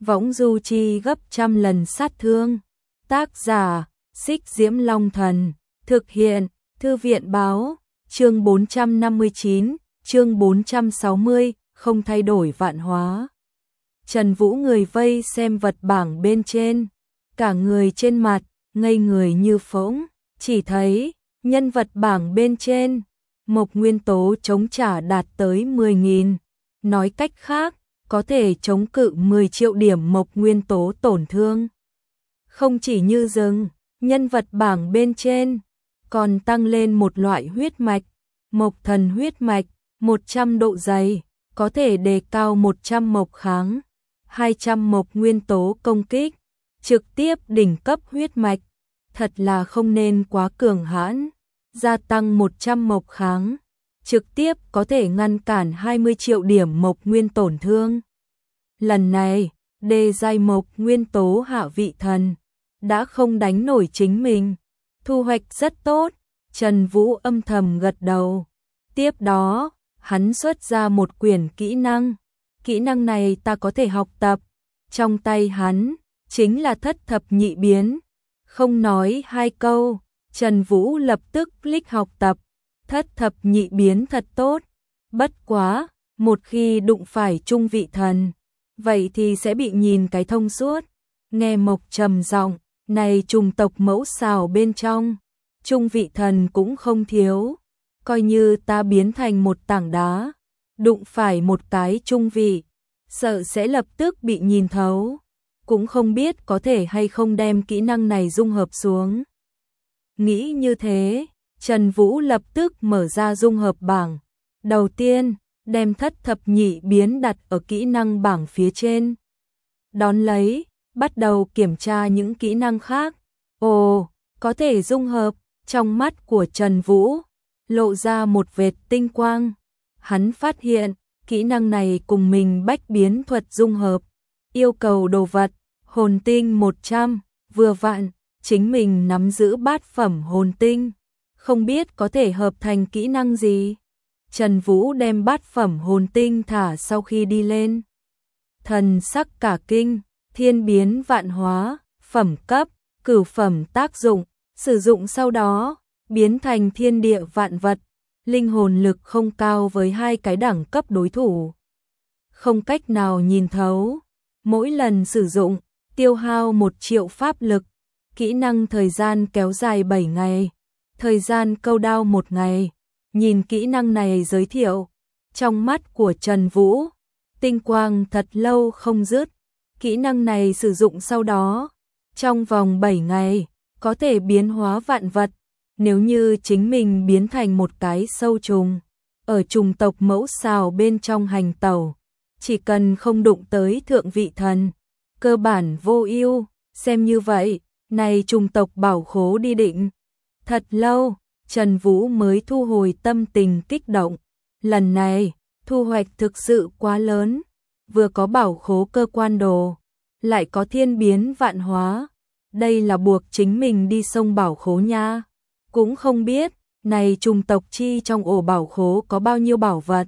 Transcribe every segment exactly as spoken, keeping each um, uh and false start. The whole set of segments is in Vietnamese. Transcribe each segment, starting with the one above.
võng du chi gấp trăm lần sát thương. Tác giả, Xích Diễm Long Thần, thực hiện, Thư viện báo, chương bốn trăm năm mươi chín, chương bốn trăm sáu mươi, không thay đổi vạn hóa. Trần Vũ người vây xem vật bảng bên trên, cả người trên mặt, ngây người như phỗng, chỉ thấy, nhân vật bảng bên trên, mộc nguyên tố chống trả đạt tới mười nghìn, nói cách khác, có thể chống cự mười triệu điểm mộc nguyên tố tổn thương. Không chỉ như dừng, nhân vật bảng bên trên, còn tăng lên một loại huyết mạch, mộc thần huyết mạch, một trăm độ dày, có thể đề cao một trăm mộc kháng, hai trăm mộc nguyên tố công kích, trực tiếp đỉnh cấp huyết mạch, thật là không nên quá cường hãn, gia tăng một trăm mộc kháng, trực tiếp có thể ngăn cản hai mươi triệu điểm mộc nguyên tổn thương. Lần này, đề giai mộc nguyên tố hạ vị thần, đã không đánh nổi chính mình, thu hoạch rất tốt, Trần Vũ âm thầm gật đầu. Tiếp đó, hắn xuất ra một quyển kỹ năng, kỹ năng này ta có thể học tập, trong tay hắn, chính là thất thập nhị biến. Không nói hai câu, Trần Vũ lập tức click học tập, thất thập nhị biến thật tốt, bất quá, một khi đụng phải trung vị thần, vậy thì sẽ bị nhìn cái thông suốt. Nghe Mộc trầm giọng, này trùng tộc mẫu xào bên trong, trung vị thần cũng không thiếu, coi như ta biến thành một tảng đá, đụng phải một cái trung vị, sợ sẽ lập tức bị nhìn thấu, cũng không biết có thể hay không đem kỹ năng này dung hợp xuống. Nghĩ như thế, Trần Vũ lập tức mở ra dung hợp bảng, đầu tiên, đem thất thập nhị biến đặt ở kỹ năng bảng phía trên. Đón lấy, bắt đầu kiểm tra những kỹ năng khác. Ồ, có thể dung hợp, trong mắt của Trần Vũ, lộ ra một vệt tinh quang. Hắn phát hiện, kỹ năng này cùng mình bách biến thuật dung hợp. Yêu cầu đồ vật, hồn tinh một trăm, vừa vặn, chính mình nắm giữ bát phẩm hồn tinh. Không biết có thể hợp thành kỹ năng gì. Trần Vũ đem bát phẩm hồn tinh thả sau khi đi lên. Thần sắc cả kinh, thiên biến vạn hóa, phẩm cấp, cửu phẩm tác dụng, sử dụng sau đó, biến thành thiên địa vạn vật, linh hồn lực không cao với hai cái đẳng cấp đối thủ. Không cách nào nhìn thấu, mỗi lần sử dụng, tiêu hao một triệu pháp lực, kỹ năng thời gian kéo dài bảy ngày, thời gian câu đao một ngày. Nhìn kỹ năng này giới thiệu, trong mắt của Trần Vũ, tinh quang thật lâu không dứt. Kỹ năng này sử dụng sau đó, trong vòng bảy ngày, có thể biến hóa vạn vật. Nếu như chính mình biến thành một cái sâu trùng, ở trùng tộc mẫu xào bên trong hành tẩu, chỉ cần không đụng tới thượng vị thần, cơ bản vô ưu. Xem như vậy, này trùng tộc bảo khố đi định. Thật lâu, Trần Vũ mới thu hồi tâm tình kích động. Lần này, thu hoạch thực sự quá lớn, vừa có bảo khố cơ quan đồ, lại có thiên biến vạn hóa. Đây là buộc chính mình đi sông bảo khố nha. Cũng không biết, này trùng tộc chi trong ổ bảo khố có bao nhiêu bảo vật.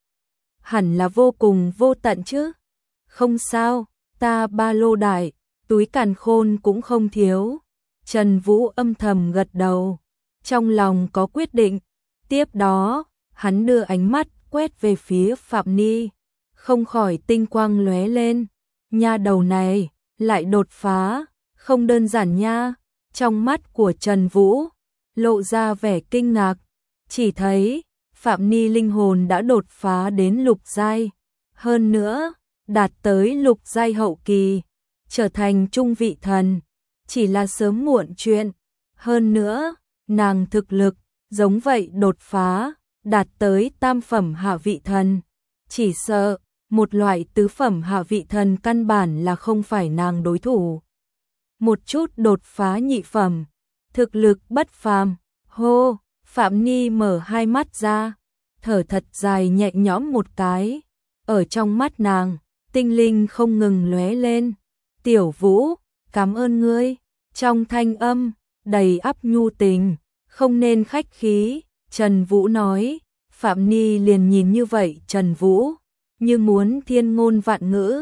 Hẳn là vô cùng vô tận chứ. Không sao, ta ba lô đại, túi càn khôn cũng không thiếu. Trần Vũ âm thầm gật đầu, trong lòng có quyết định. Tiếp đó, hắn đưa ánh mắt quét về phía Phạm Ni, không khỏi tinh quang lóe lên. Nha đầu này, lại đột phá, không đơn giản nha. Trong mắt của Trần Vũ, lộ ra vẻ kinh ngạc, chỉ thấy Phạm Ni linh hồn đã đột phá đến lục giai, hơn nữa, đạt tới lục giai hậu kỳ, trở thành trung vị thần, chỉ là sớm muộn chuyện. Hơn nữa, nàng thực lực, giống vậy đột phá, đạt tới tam phẩm hạ vị thần, chỉ sợ, một loại tứ phẩm hạ vị thần căn bản là không phải nàng đối thủ. Một chút đột phá nhị phẩm, thực lực bất phàm. Hô, Phạm Ni mở hai mắt ra, thở thật dài nhẹ nhõm một cái. Ở trong mắt nàng, tinh linh không ngừng lóe lên. Tiểu Vũ, cảm ơn ngươi. Trong thanh âm, đầy ắp nhu tình, không nên khách khí. Trần Vũ nói, Phạm Ni liền nhìn như vậy Trần Vũ, như muốn thiên ngôn vạn ngữ.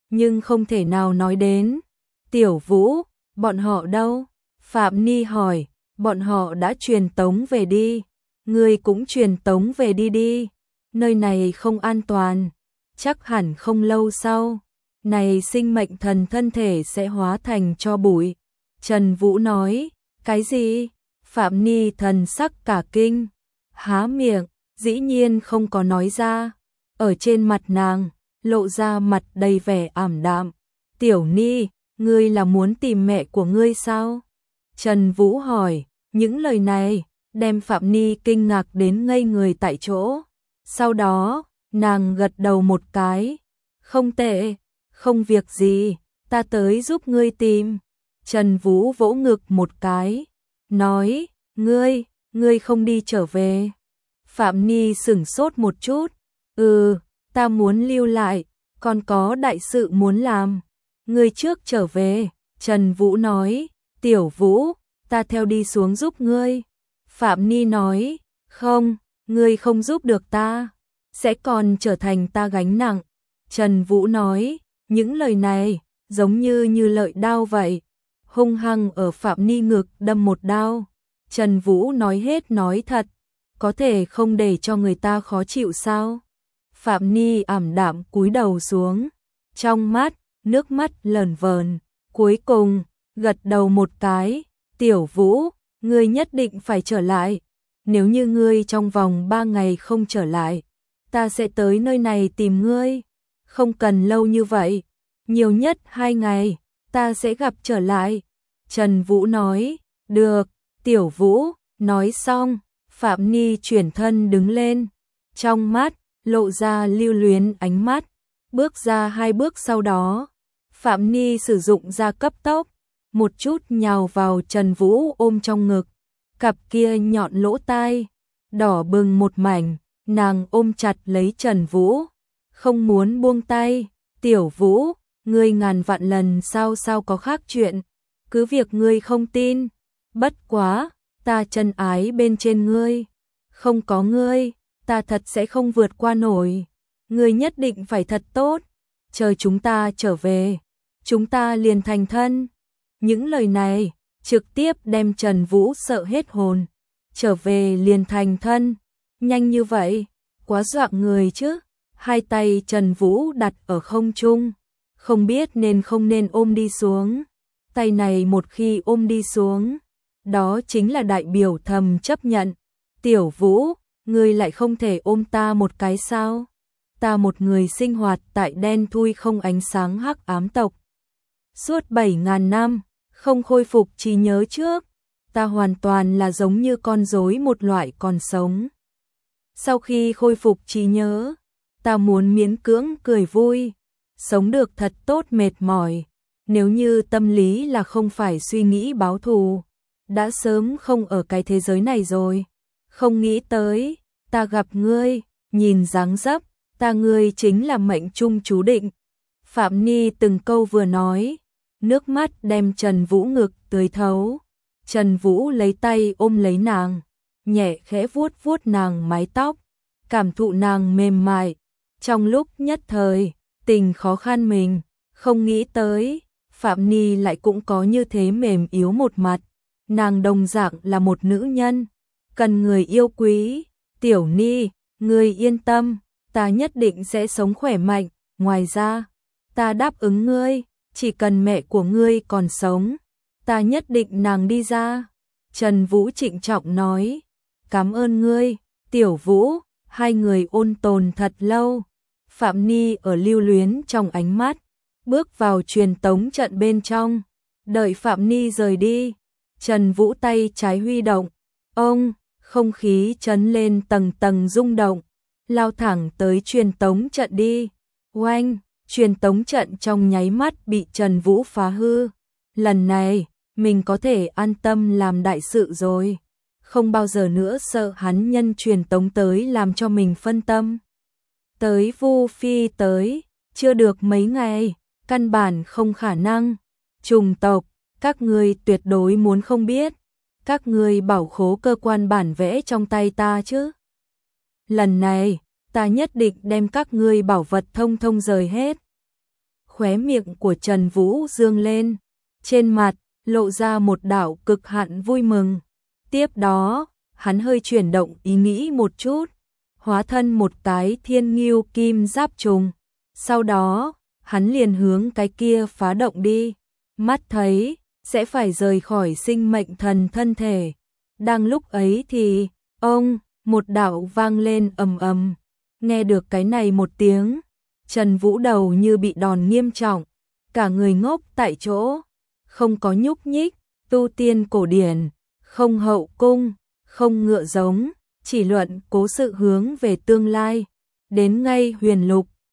nhưng không thể nào nói đến. Tiểu Vũ, bọn họ đâu? Phạm Ni hỏi, bọn họ đã truyền tống về đi. Ngươi cũng truyền tống về đi đi. Nơi này không an toàn. Chắc hẳn không lâu sau, này sinh mệnh thần thân thể sẽ hóa thành tro bụi. Trần Vũ nói, cái gì? Phạm Ni thần sắc cả kinh, há miệng, dĩ nhiên không có nói ra. Ở trên mặt nàng, lộ ra mặt đầy vẻ ảm đạm. Tiểu Ni, ngươi là muốn tìm mẹ của ngươi sao? Trần Vũ hỏi, những lời này, đem Phạm Ni kinh ngạc đến ngây người tại chỗ. Sau đó, nàng gật đầu một cái. Không tệ, không việc gì, ta tới giúp ngươi tìm. Trần Vũ vỗ ngực một cái, nói, ngươi, ngươi không đi trở về. Phạm Ni sửng sốt một chút, ừ, ta muốn lưu lại, còn có đại sự muốn làm. Ngươi trước trở về, Trần Vũ nói, Tiểu Vũ, ta theo đi xuống giúp ngươi. Phạm Ni nói, không, ngươi không giúp được ta, sẽ còn trở thành ta gánh nặng. Trần Vũ nói, những lời này, giống như như lợi đao vậy, hung hăng ở Phạm Ni ngực đâm một đao. Trần Vũ nói hết nói thật, có thể không để cho người ta khó chịu sao? Phạm Ni ảm đạm cúi đầu xuống, trong mắt, nước mắt lờn vờn, cuối cùng, gật đầu một cái, Tiểu Vũ, ngươi nhất định phải trở lại, nếu như ngươi trong vòng ba ngày không trở lại, ta sẽ tới nơi này tìm ngươi, không cần lâu như vậy, nhiều nhất hai ngày, ta sẽ gặp trở lại. Trần Vũ nói, được, Tiểu Vũ, nói xong, Phạm Ni chuyển thân đứng lên, trong mắt, lộ ra lưu luyến ánh mắt, bước ra hai bước sau đó, Phạm Ni sử dụng ra cấp tốc, một chút nhào vào Trần Vũ ôm trong ngực, cặp kia nhọn lỗ tai, đỏ bừng một mảnh, nàng ôm chặt lấy Trần Vũ, không muốn buông tay. Tiểu Vũ, ngươi ngàn vạn lần sao sao có khác chuyện, cứ việc ngươi không tin, bất quá, ta chân ái bên trên ngươi, không có ngươi, ta thật sẽ không vượt qua nổi, ngươi nhất định phải thật tốt, chờ chúng ta trở về, chúng ta liền thành thân. Những lời này, trực tiếp đem Trần Vũ sợ hết hồn, trở về liền thành thân, nhanh như vậy, quá dọa người chứ. Hai tay Trần Vũ đặt ở không trung, không biết nên không nên ôm đi xuống. Tay này một khi ôm đi xuống, đó chính là đại biểu thầm chấp nhận. Tiểu Vũ, ngươi lại không thể ôm ta một cái sao? Ta một người sinh hoạt tại đen thui không ánh sáng hắc ám tộc. Suốt bảy ngàn năm, không khôi phục trí nhớ trước, ta hoàn toàn là giống như con rối một loại còn sống. Sau khi khôi phục trí nhớ, ta muốn miễn cưỡng cười vui, sống được thật tốt mệt mỏi, nếu như tâm lý là không phải suy nghĩ báo thù, đã sớm không ở cái thế giới này rồi. Không nghĩ tới, ta gặp ngươi, nhìn dáng dấp, ta ngươi chính là mệnh trung chú định. Phạm Ni từng câu vừa nói, nước mắt đem Trần Vũ ngực tưới thấu. Trần Vũ lấy tay ôm lấy nàng, nhẹ khẽ vuốt vuốt nàng mái tóc, cảm thụ nàng mềm mại. Trong lúc nhất thời, tình khó khăn mình, không nghĩ tới, Phạm Ni lại cũng có như thế mềm yếu một mặt. Nàng đồng dạng là một nữ nhân, cần người yêu quý. Tiểu Ni, ngươi yên tâm, ta nhất định sẽ sống khỏe mạnh. Ngoài ra, ta đáp ứng ngươi, chỉ cần mẹ của ngươi còn sống, ta nhất định nàng đi ra. Trần Vũ trịnh trọng nói, cảm ơn ngươi, Tiểu Vũ. Hai người ôn tồn thật lâu. Phạm Ni ở lưu luyến trong ánh mắt, bước vào truyền tống trận bên trong. Đợi Phạm Ni rời đi, Trần Vũ tay trái huy động, ông, không khí chấn lên tầng tầng rung động, lao thẳng tới truyền tống trận đi. Oanh, truyền tống trận trong nháy mắt bị Trần Vũ phá hư. Lần này, mình có thể an tâm làm đại sự rồi. Không bao giờ nữa sợ hắn nhân truyền tống tới làm cho mình phân tâm. Tới Vu Phi tới, chưa được mấy ngày, căn bản không khả năng. Trùng tộc, các ngươi tuyệt đối muốn không biết. Các ngươi bảo khố cơ quan bản vẽ trong tay ta chứ. Lần này, ta nhất định đem các ngươi bảo vật thông thông rời hết. khóe miệng của Trần Vũ dương lên, trên mặt lộ ra một đạo cực hạn vui mừng. Tiếp đó, hắn hơi chuyển động ý nghĩ một chút, hóa thân một tái thiên ngưu kim giáp trùng. Sau đó, hắn liền hướng cái kia phá động đi, mắt thấy sẽ phải rời khỏi sinh mệnh thần thân thể. Đang lúc ấy thì, ông, một đạo vang lên ầm ầm. Nghe được cái này một tiếng, Trần Vũ đầu như bị đòn nghiêm trọng, cả người ngốc tại chỗ, không có nhúc nhích. Tu tiên cổ điển, không hậu cung, không ngựa giống, chỉ luận cố sự hướng về tương lai. Đến ngay huyền lục,